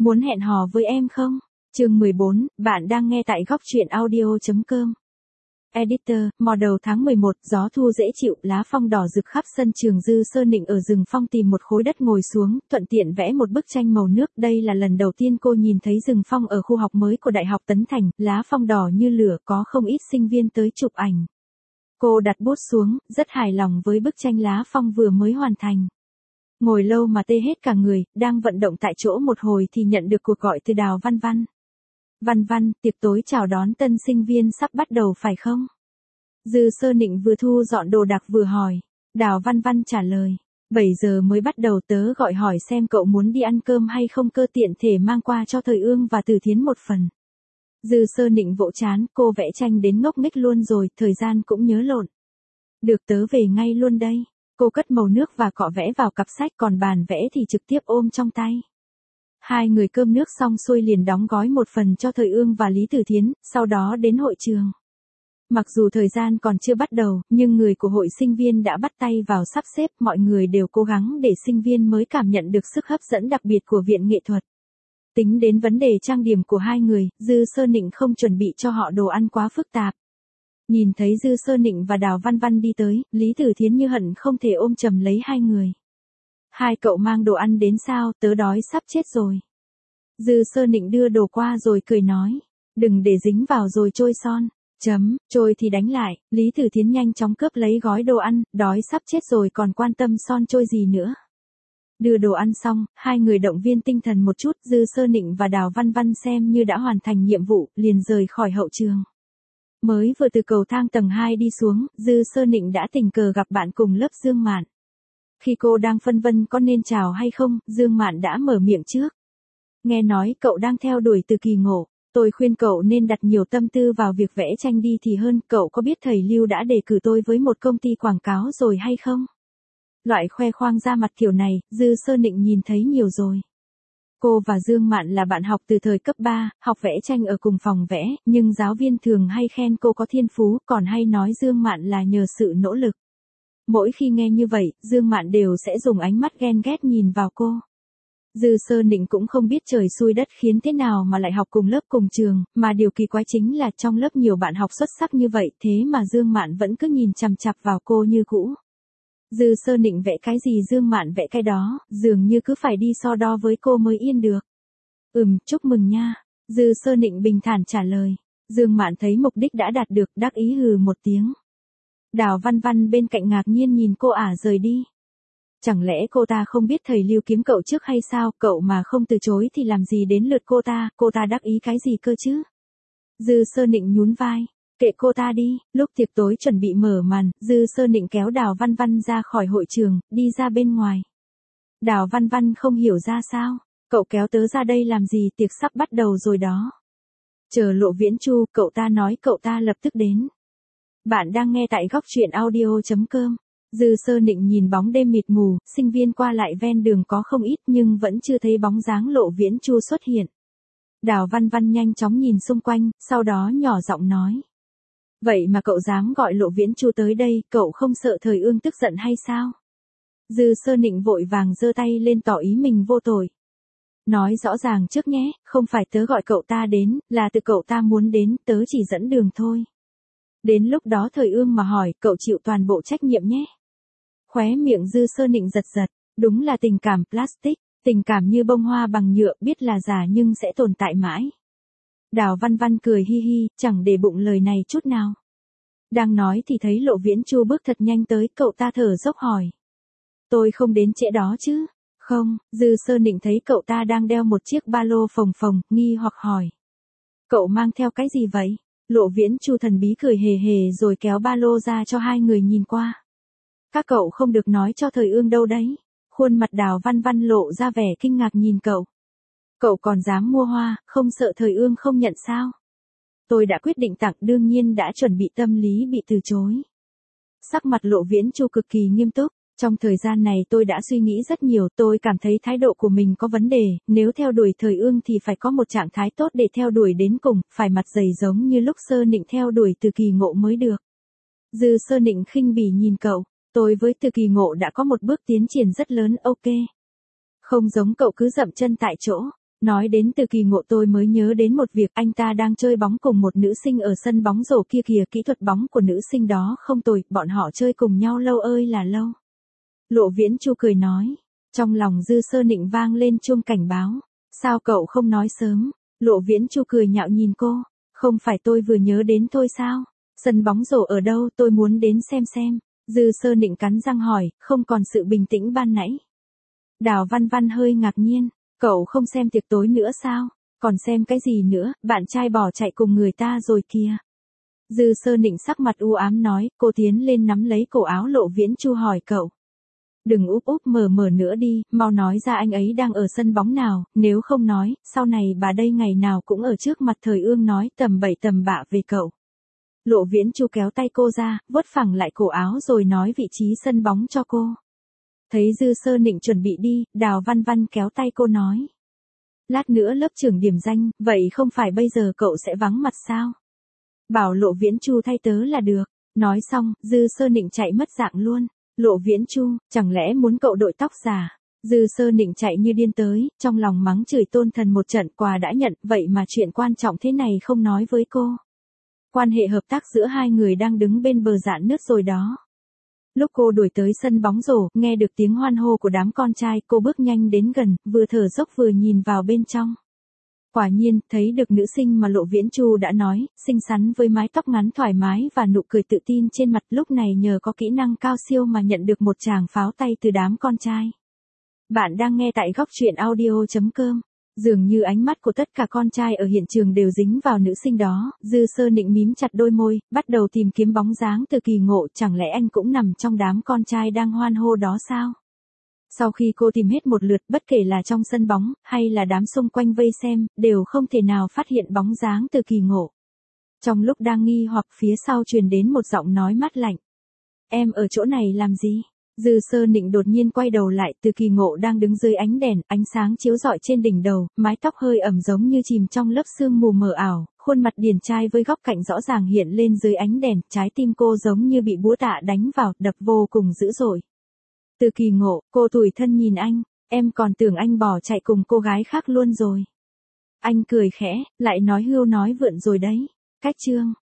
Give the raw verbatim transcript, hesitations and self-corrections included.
Muốn hẹn hò với em không? Chương mười bốn, bạn đang nghe tại góc truyện audio chấm com. Editor, mò đầu tháng mười một, gió thu dễ chịu, lá phong đỏ rực khắp sân trường. Dư Sơ Nịnh ở rừng phong tìm một khối đất ngồi xuống, thuận tiện vẽ một bức tranh màu nước. Đây là lần đầu tiên cô nhìn thấy rừng phong ở khu học mới của Đại học Tấn Thành, lá phong đỏ như lửa, có không ít sinh viên tới chụp ảnh. Cô đặt bút xuống, rất hài lòng với bức tranh lá phong vừa mới hoàn thành. Ngồi lâu mà tê hết cả người, đang vận động tại chỗ một hồi thì nhận được cuộc gọi từ Đào Văn Văn. Văn Văn, tiệc tối chào đón tân sinh viên sắp bắt đầu phải không? Dư Sơ Nịnh vừa thu dọn đồ đạc vừa hỏi. Đào Văn Văn trả lời. bảy giờ mới bắt đầu, tớ gọi hỏi xem cậu muốn đi ăn cơm hay không, cơ tiện thể mang qua cho Thời Ương và Từ Thiến một phần. Dư Sơ Nịnh vỗ chán, cô vẽ tranh đến ngốc nghếch luôn rồi, thời gian cũng nhớ lộn. Được, tớ về ngay luôn đây. Cô cất màu nước và cọ vẽ vào cặp sách, còn bàn vẽ thì trực tiếp ôm trong tay. Hai người cơm nước xong xuôi liền đóng gói một phần cho Thời Ương và Lý Từ Thiến, sau đó đến hội trường. Mặc dù thời gian còn chưa bắt đầu, nhưng người của hội sinh viên đã bắt tay vào sắp xếp, mọi người đều cố gắng để sinh viên mới cảm nhận được sức hấp dẫn đặc biệt của viện nghệ thuật. Tính đến vấn đề trang điểm của hai người, Dư Sơ Nịnh không chuẩn bị cho họ đồ ăn quá phức tạp. Nhìn thấy Dư Sơ Nịnh và Đào Văn Văn đi tới, Lý Từ Thiến như hận không thể ôm chầm lấy hai người. Hai cậu mang đồ ăn đến sao, tớ đói sắp chết rồi. Dư Sơ Nịnh đưa đồ qua rồi cười nói. Đừng để dính vào rồi trôi son. Chấm, trôi thì đánh lại. Lý Từ Thiến nhanh chóng cướp lấy gói đồ ăn, đói sắp chết rồi còn quan tâm son trôi gì nữa. Đưa đồ ăn xong, hai người động viên tinh thần một chút. Dư Sơ Nịnh và Đào Văn Văn xem như đã hoàn thành nhiệm vụ, liền rời khỏi hậu trường. Mới vừa từ cầu thang tầng hai đi xuống, Dư Sơ Nịnh đã tình cờ gặp bạn cùng lớp Dương Mạn. Khi cô đang phân vân có nên chào hay không, Dương Mạn đã mở miệng trước. Nghe nói cậu đang theo đuổi Từ Kỳ Ngộ, tôi khuyên cậu nên đặt nhiều tâm tư vào việc vẽ tranh đi thì hơn. Cậu có biết thầy Lưu đã đề cử tôi với một công ty quảng cáo rồi hay không? Loại khoe khoang ra mặt kiểu này, Dư Sơ Nịnh nhìn thấy nhiều rồi. Cô và Dương Mạn là bạn học từ thời cấp ba, học vẽ tranh ở cùng phòng vẽ, nhưng giáo viên thường hay khen cô có thiên phú, còn hay nói Dương Mạn là nhờ sự nỗ lực. Mỗi khi nghe như vậy, Dương Mạn đều sẽ dùng ánh mắt ghen ghét nhìn vào cô. Dư Sơ Nịnh cũng không biết trời xui đất khiến thế nào mà lại học cùng lớp cùng trường, mà điều kỳ quái chính là trong lớp nhiều bạn học xuất sắc như vậy, thế mà Dương Mạn vẫn cứ nhìn chằm chằm vào cô như cũ. Dư Sơ Nịnh vẽ cái gì Dương Mạn vẽ cái đó, dường như cứ phải đi so đo với cô mới yên được. Ừm, chúc mừng nha. Dư Sơ Nịnh bình thản trả lời. Dương Mạn thấy mục đích đã đạt được, đắc ý hừ một tiếng. Đào Văn Văn bên cạnh ngạc nhiên nhìn cô ả rời đi. Chẳng lẽ cô ta không biết thầy Lưu kiếm cậu trước hay sao, cậu mà không từ chối thì làm gì đến lượt cô ta, cô ta đắc ý cái gì cơ chứ? Dư Sơ Nịnh nhún vai. Kệ cô ta đi. Lúc tiệc tối chuẩn bị mở màn, Dư Sơ Nịnh kéo Đào Văn Văn ra khỏi hội trường, đi ra bên ngoài. Đào Văn Văn không hiểu ra sao. Cậu kéo tớ ra đây làm gì, tiệc sắp bắt đầu rồi đó. Chờ Lộ Viễn Chu, cậu ta nói cậu ta lập tức đến. Bạn đang nghe tại góc truyện audio chấm com. Dư Sơ Nịnh nhìn bóng đêm mịt mù, sinh viên qua lại ven đường có không ít nhưng vẫn chưa thấy bóng dáng Lộ Viễn Chu xuất hiện. Đào Văn Văn nhanh chóng nhìn xung quanh, sau đó nhỏ giọng nói. Vậy mà cậu dám gọi Lộ Viễn Chu tới đây, cậu không sợ Thời Ương tức giận hay sao? Dư Sơ Nịnh vội vàng giơ tay lên tỏ ý mình vô tội. Nói rõ ràng trước nhé, không phải tớ gọi cậu ta đến, là tự cậu ta muốn đến, tớ chỉ dẫn đường thôi. Đến lúc đó Thời Ương mà hỏi, cậu chịu toàn bộ trách nhiệm nhé. Khóe miệng Dư Sơ Nịnh giật giật, đúng là tình cảm plastic, tình cảm như bông hoa bằng nhựa, biết là giả nhưng sẽ tồn tại mãi. Đào Văn Văn cười hi hi, chẳng để bụng lời này chút nào. Đang nói thì thấy Lộ Viễn Chu bước thật nhanh tới, cậu ta thở dốc hỏi. Tôi không đến trễ đó chứ? Không, Dư Sơ Nịnh thấy cậu ta đang đeo một chiếc ba lô phồng phồng, nghi hoặc hỏi. Cậu mang theo cái gì vậy? Lộ Viễn Chu thần bí cười hề hề rồi kéo ba lô ra cho hai người nhìn qua. Các cậu không được nói cho Thời Ương đâu đấy. Khuôn mặt Đào Văn Văn lộ ra vẻ kinh ngạc nhìn cậu. Cậu còn dám mua hoa, không sợ Thời Ương không nhận sao? Tôi đã quyết định tặng, đương nhiên đã chuẩn bị tâm lý bị từ chối. Sắc mặt Lộ Viễn Chu cực kỳ nghiêm túc. Trong thời gian này tôi đã suy nghĩ rất nhiều, tôi cảm thấy thái độ của mình có vấn đề, nếu theo đuổi Thời Ương thì phải có một trạng thái tốt để theo đuổi đến cùng, phải mặt dày giống như lúc Sơ Nịnh theo đuổi Từ Kỳ Ngộ mới được. Dư Sơ Nịnh khinh bỉ nhìn cậu, tôi với Từ Kỳ Ngộ đã có một bước tiến triển rất lớn, ok. Không giống cậu cứ dậm chân tại chỗ. Nói đến Từ Kỳ Ngộ tôi mới nhớ đến một việc, anh ta đang chơi bóng cùng một nữ sinh ở sân bóng rổ kia kìa, kỹ thuật bóng của nữ sinh đó không tồi, bọn họ chơi cùng nhau lâu ơi là lâu. Lộ Viễn Chu cười nói, trong lòng Dư Sơ Nịnh vang lên chuông cảnh báo, sao cậu không nói sớm? Lộ Viễn Chu cười nhạo nhìn cô, không phải tôi vừa nhớ đến thôi sao? Sân bóng rổ ở đâu, tôi muốn đến xem xem. Dư Sơ Nịnh cắn răng hỏi, không còn sự bình tĩnh ban nãy. Đào Văn Văn hơi ngạc nhiên, cậu không xem tiệc tối nữa sao? Còn xem cái gì nữa, bạn trai bỏ chạy cùng người ta rồi kìa. Dư Sơ Nịnh sắc mặt u ám nói, cô tiến lên nắm lấy cổ áo Lộ Viễn Chu hỏi cậu. Đừng úp úp mở mở nữa đi, mau nói ra anh ấy đang ở sân bóng nào, nếu không nói, sau này bà đây ngày nào cũng ở trước mặt Thời Ương nói tầm bậy tầm bạ về cậu. Lộ Viễn Chu kéo tay cô ra, vuốt phẳng lại cổ áo rồi nói vị trí sân bóng cho cô. Thấy Dư Sơ Nịnh chuẩn bị đi, Đào Văn Văn kéo tay cô nói. Lát nữa lớp trưởng điểm danh, vậy không phải bây giờ cậu sẽ vắng mặt sao? Bảo Lộ Viễn Chu thay tớ là được. Nói xong, Dư Sơ Nịnh chạy mất dạng luôn. Lộ Viễn Chu, chẳng lẽ muốn cậu đội tóc giả? Dư Sơ Nịnh chạy như điên tới, trong lòng mắng chửi Tôn Thần một trận, quà đã nhận, vậy mà chuyện quan trọng thế này không nói với cô. Quan hệ hợp tác giữa hai người đang đứng bên bờ rạn nứt rồi đó. Lúc cô đuổi tới sân bóng rổ, nghe được tiếng hoan hô của đám con trai, cô bước nhanh đến gần, vừa thở dốc vừa nhìn vào bên trong. Quả nhiên, thấy được nữ sinh mà Lộ Viễn Chu đã nói, xinh xắn với mái tóc ngắn thoải mái và nụ cười tự tin trên mặt, lúc này nhờ có kỹ năng cao siêu mà nhận được một tràng pháo tay từ đám con trai. Bạn đang nghe tại góc truyện audio chấm com. Dường như ánh mắt của tất cả con trai ở hiện trường đều dính vào nữ sinh đó, Dư Sơ Nịnh mím chặt đôi môi, bắt đầu tìm kiếm bóng dáng Từ Kỳ Ngộ, chẳng lẽ anh cũng nằm trong đám con trai đang hoan hô đó sao? Sau khi cô tìm hết một lượt, bất kể là trong sân bóng, hay là đám xung quanh vây xem, đều không thể nào phát hiện bóng dáng Từ Kỳ Ngộ. Trong lúc đang nghi hoặc, phía sau truyền đến một giọng nói mát lạnh. Em ở chỗ này làm gì? Dư Sơ Nịnh đột nhiên quay đầu lại, Từ Kỳ Ngộ đang đứng dưới ánh đèn, ánh sáng chiếu rọi trên đỉnh đầu, mái tóc hơi ẩm giống như chìm trong lớp sương mù mờ ảo, khuôn mặt điển trai với góc cạnh rõ ràng hiện lên dưới ánh đèn, trái tim cô giống như bị búa tạ đánh vào, đập vô cùng dữ dội. Từ Kỳ Ngộ, cô tủi thân nhìn anh, em còn tưởng anh bỏ chạy cùng cô gái khác luôn rồi. Anh cười khẽ, lại nói hưu nói vượn rồi đấy. Cách chương